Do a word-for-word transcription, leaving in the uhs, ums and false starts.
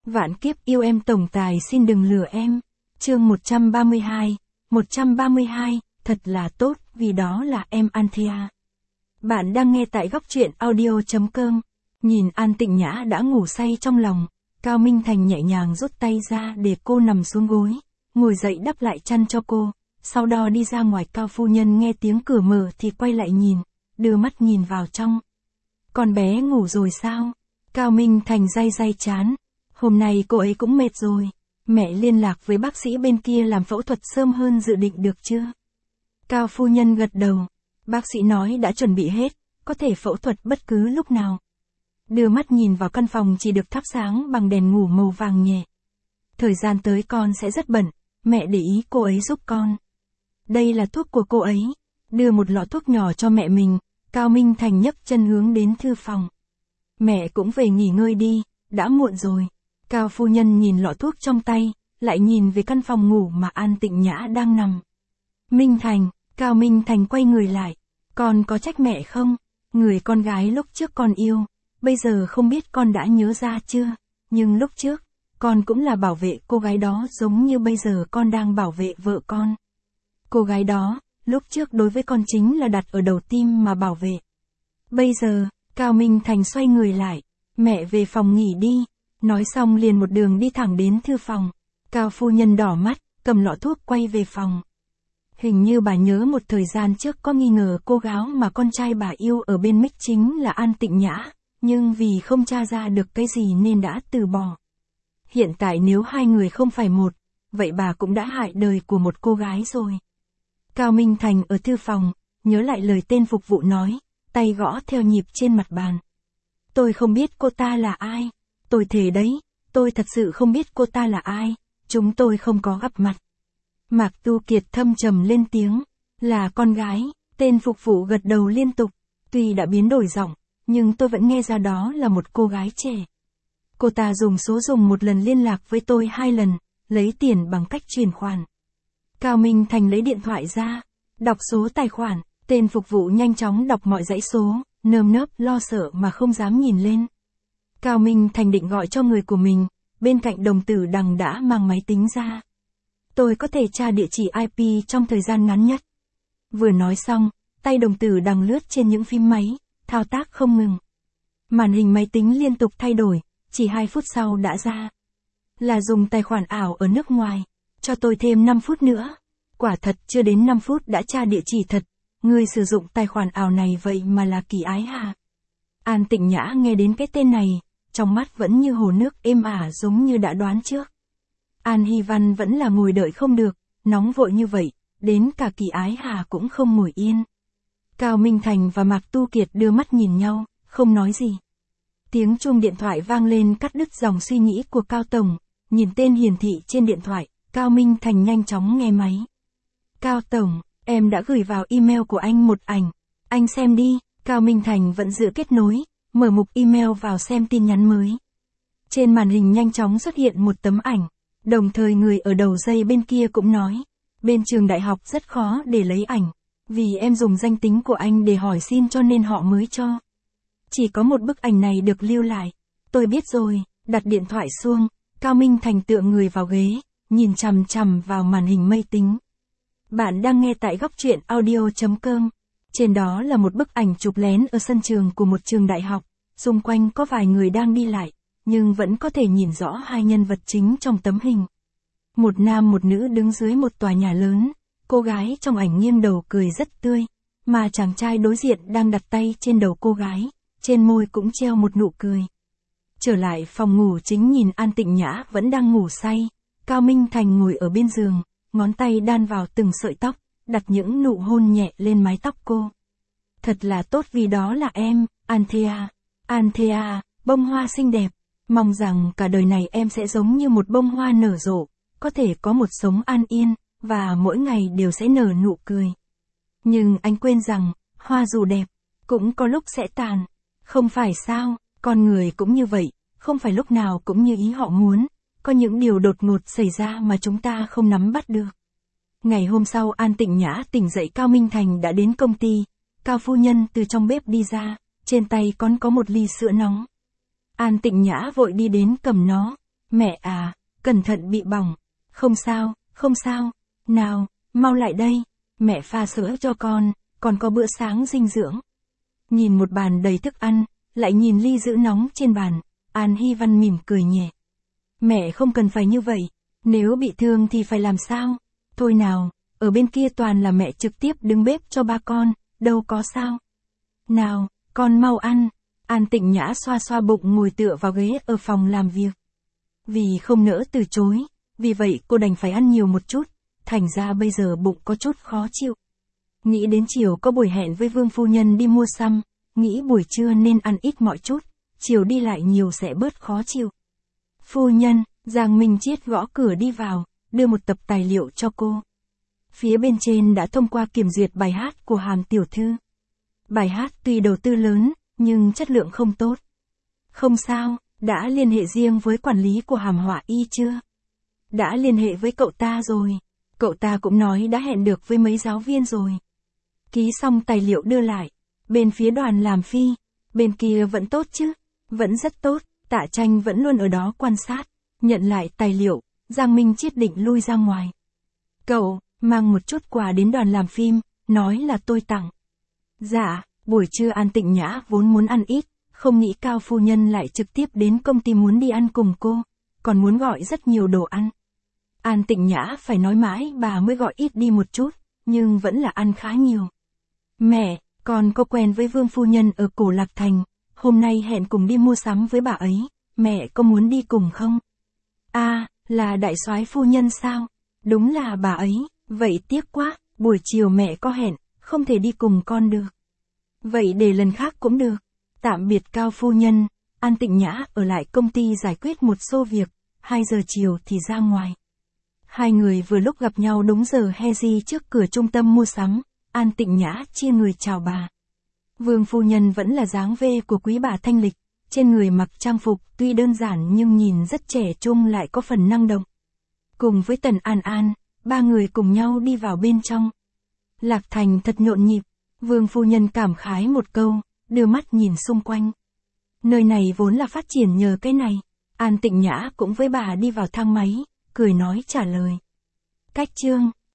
Vạn kiếp yêu em tổng tài xin đừng lừa em. Chương một trăm ba mươi hai, một trăm ba mươi hai, thật là tốt, vì đó là em Anthea. Bạn đang nghe tại góc truyện audio chấm com. Nhìn An Tịnh Nhã đã ngủ say trong lòng, Cao Minh Thành nhẹ nhàng rút tay ra để cô nằm xuống gối, ngồi dậy đắp lại chăn cho cô, sau đó đi ra ngoài. Cao phu nhân nghe tiếng cửa mở thì quay lại nhìn, đưa mắt nhìn vào trong. Con bé ngủ rồi sao? Cao Minh Thành day day chán. Hôm nay cô ấy cũng mệt rồi. Mẹ liên lạc với bác sĩ bên kia làm phẫu thuật sớm hơn dự định được chưa? Cao phu nhân gật đầu. Bác sĩ nói đã chuẩn bị hết, có thể phẫu thuật bất cứ lúc nào. Đưa mắt nhìn vào căn phòng chỉ được thắp sáng bằng đèn ngủ màu vàng nhẹ. Thời gian tới con sẽ rất bận, mẹ để ý cô ấy giúp con. Đây là thuốc của cô ấy. Đưa một lọ thuốc nhỏ cho mẹ mình, Cao Minh Thành nhấc chân hướng đến thư phòng. Mẹ cũng về nghỉ ngơi đi, đã muộn rồi. Cao phu nhân nhìn lọ thuốc trong tay, lại nhìn về căn phòng ngủ mà An Tịnh Nhã đang nằm. Minh Thành, Cao Minh Thành quay người lại. Con có trách mẹ không? Người con gái lúc trước con yêu, bây giờ không biết con đã nhớ ra chưa? Nhưng lúc trước, con cũng là bảo vệ cô gái đó giống như bây giờ con đang bảo vệ vợ con. Cô gái đó, lúc trước đối với con chính là đặt ở đầu tim mà bảo vệ. Bây giờ, Cao Minh Thành xoay người lại. Mẹ về phòng nghỉ đi. Nói xong liền một đường đi thẳng đến thư phòng. Cao phu nhân đỏ mắt, cầm lọ thuốc quay về phòng. Hình như bà nhớ một thời gian trước có nghi ngờ cô gái mà con trai bà yêu ở bên Mick chính là An Tịnh Nhã, nhưng vì không tra ra được cái gì nên đã từ bỏ. Hiện tại nếu hai người không phải một, vậy bà cũng đã hại đời của một cô gái rồi. Cao Minh Thành ở thư phòng, nhớ lại lời tên phục vụ nói, tay gõ theo nhịp trên mặt bàn. Tôi không biết cô ta là ai. Tôi thề đấy, tôi thật sự không biết cô ta là ai, chúng tôi không có gặp mặt. Mạc Tu Kiệt thâm trầm lên tiếng, là con gái. Tên phục vụ gật đầu liên tục, tuy đã biến đổi giọng, nhưng tôi vẫn nghe ra đó là một cô gái trẻ. Cô ta dùng số dùng một lần liên lạc với tôi hai lần, lấy tiền bằng cách chuyển khoản. Cao Minh Thành lấy điện thoại ra, đọc số tài khoản, tên phục vụ nhanh chóng đọc mọi dãy số, nơm nớp lo sợ mà không dám nhìn lên. Cao Minh Thành định gọi cho người của mình, bên cạnh đồng tử đằng đã mang máy tính ra. Tôi có thể tra địa chỉ i pê trong thời gian ngắn nhất. Vừa nói xong, tay đồng tử đằng lướt trên những phím máy, thao tác không ngừng. Màn hình máy tính liên tục thay đổi, chỉ hai phút sau đã ra. Là dùng tài khoản ảo ở nước ngoài, cho tôi thêm năm phút nữa. Quả thật chưa đến năm phút đã tra địa chỉ thật, người sử dụng tài khoản ảo này vậy mà là Kỳ Ái Hà. An Tịnh Nhã nghe đến cái tên này, trong mắt vẫn như hồ nước êm ả giống như đã đoán trước. An Hy Văn vẫn là ngồi đợi không được, nóng vội như vậy, đến cả Kỳ Ái Hà cũng không ngồi yên. Cao Minh Thành và Mạc Tu Kiệt đưa mắt nhìn nhau, không nói gì. Tiếng chuông điện thoại vang lên cắt đứt dòng suy nghĩ của Cao Tổng, nhìn tên hiển thị trên điện thoại, Cao Minh Thành nhanh chóng nghe máy. Cao Tổng, em đã gửi vào email của anh một ảnh, anh xem đi. Cao Minh Thành vẫn giữ kết nối, mở mục email vào xem tin nhắn mới. Trên màn hình nhanh chóng xuất hiện một tấm ảnh, đồng thời người ở đầu dây bên kia cũng nói, bên trường đại học rất khó để lấy ảnh, vì em dùng danh tính của anh để hỏi xin cho nên họ mới cho. Chỉ có một bức ảnh này được lưu lại. Tôi biết rồi, đặt điện thoại xuống, Cao Minh Thành tựa người vào ghế, nhìn chằm chằm vào màn hình máy tính. Bạn đang nghe tại góc truyện audio chấm com. Trên đó là một bức ảnh chụp lén ở sân trường của một trường đại học, xung quanh có vài người đang đi lại, nhưng vẫn có thể nhìn rõ hai nhân vật chính trong tấm hình. Một nam một nữ đứng dưới một tòa nhà lớn, cô gái trong ảnh nghiêng đầu cười rất tươi, mà chàng trai đối diện đang đặt tay trên đầu cô gái, trên môi cũng treo một nụ cười. Trở lại phòng ngủ chính nhìn An Tịnh Nhã vẫn đang ngủ say, Cao Minh Thành ngồi ở bên giường, ngón tay đan vào từng sợi tóc, đặt những nụ hôn nhẹ lên mái tóc cô. Thật là tốt vì đó là em, Anthea. Anthea, bông hoa xinh đẹp. Mong rằng cả đời này em sẽ giống như một bông hoa nở rộ, có thể có một sống an yên, và mỗi ngày đều sẽ nở nụ cười. Nhưng anh quên rằng, hoa dù đẹp, cũng có lúc sẽ tàn. Không phải sao, con người cũng như vậy, không phải lúc nào cũng như ý họ muốn. Có những điều đột ngột xảy ra mà chúng ta không nắm bắt được. Ngày hôm sau An Tịnh Nhã tỉnh dậy, Cao Minh Thành đã đến công ty. Cao phu nhân từ trong bếp đi ra, trên tay còn có một ly sữa nóng. An Tịnh Nhã vội đi đến cầm nó. Mẹ à, cẩn thận bị bỏng. Không sao, không sao. Nào, mau lại đây. Mẹ pha sữa cho con, còn có bữa sáng dinh dưỡng. Nhìn một bàn đầy thức ăn, lại nhìn ly sữa nóng trên bàn, An Hy Văn mỉm cười nhẹ. Mẹ không cần phải như vậy, nếu bị thương thì phải làm sao? Thôi nào, ở bên kia toàn là mẹ trực tiếp đứng bếp cho ba con, đâu có sao. Nào, con mau ăn. An Tịnh Nhã xoa xoa bụng ngồi tựa vào ghế ở phòng làm việc. Vì không nỡ từ chối, vì vậy cô đành phải ăn nhiều một chút, thành ra bây giờ bụng có chút khó chịu. Nghĩ đến chiều có buổi hẹn với Vương phu nhân đi mua sắm, nghĩ buổi trưa nên ăn ít mọi chút, chiều đi lại nhiều sẽ bớt khó chịu. Phu nhân, Giang Minh Chiết gõ cửa đi vào, đưa một tập tài liệu cho cô. Phía bên trên đã thông qua kiểm duyệt bài hát của Hàm tiểu thư. Bài hát tuy đầu tư lớn, nhưng chất lượng không tốt. Không sao, đã liên hệ riêng với quản lý của Hàm Họa Y chưa? Đã liên hệ với cậu ta rồi. Cậu ta cũng nói đã hẹn được với mấy giáo viên rồi. Ký xong tài liệu đưa lại. Bên phía đoàn làm phi, bên kia vẫn tốt chứ? Vẫn rất tốt, Tạ Tranh vẫn luôn ở đó quan sát. Nhận lại tài liệu, Giang Minh Chiết định lui ra ngoài. Cậu, mang một chút quà đến đoàn làm phim, nói là tôi tặng. Dạ, buổi trưa An Tịnh Nhã vốn muốn ăn ít, không nghĩ Cao phu nhân lại trực tiếp đến công ty muốn đi ăn cùng cô, còn muốn gọi rất nhiều đồ ăn. An Tịnh Nhã phải nói mãi bà mới gọi ít đi một chút, nhưng vẫn là ăn khá nhiều. Mẹ, con có quen với Vương phu nhân ở Cổ Lạc Thành, hôm nay hẹn cùng đi mua sắm với bà ấy, mẹ có muốn đi cùng không? À, là đại soái phu nhân sao? Đúng là bà ấy, vậy tiếc quá, buổi chiều mẹ có hẹn, không thể đi cùng con được. Vậy để lần khác cũng được. Tạm biệt Cao phu nhân, An Tịnh Nhã ở lại công ty giải quyết một số việc, hai giờ chiều thì ra ngoài. Hai người vừa lúc gặp nhau đúng giờ Hezi trước cửa trung tâm mua sắm, An Tịnh Nhã chia người chào bà. Vương phu nhân vẫn là dáng vẻ của quý bà thanh lịch, trên người mặc trang phục tuy đơn giản nhưng nhìn rất trẻ trung lại có phần năng động. Cùng với Tần An An, ba người cùng nhau đi vào bên trong. Lạc Thành thật nhộn nhịp, Vương phu nhân cảm khái một câu, đưa mắt nhìn xung quanh. Nơi này vốn là phát triển nhờ cái này. An Tịnh Nhã cũng với bà đi vào thang máy, cười nói trả lời. Cách chương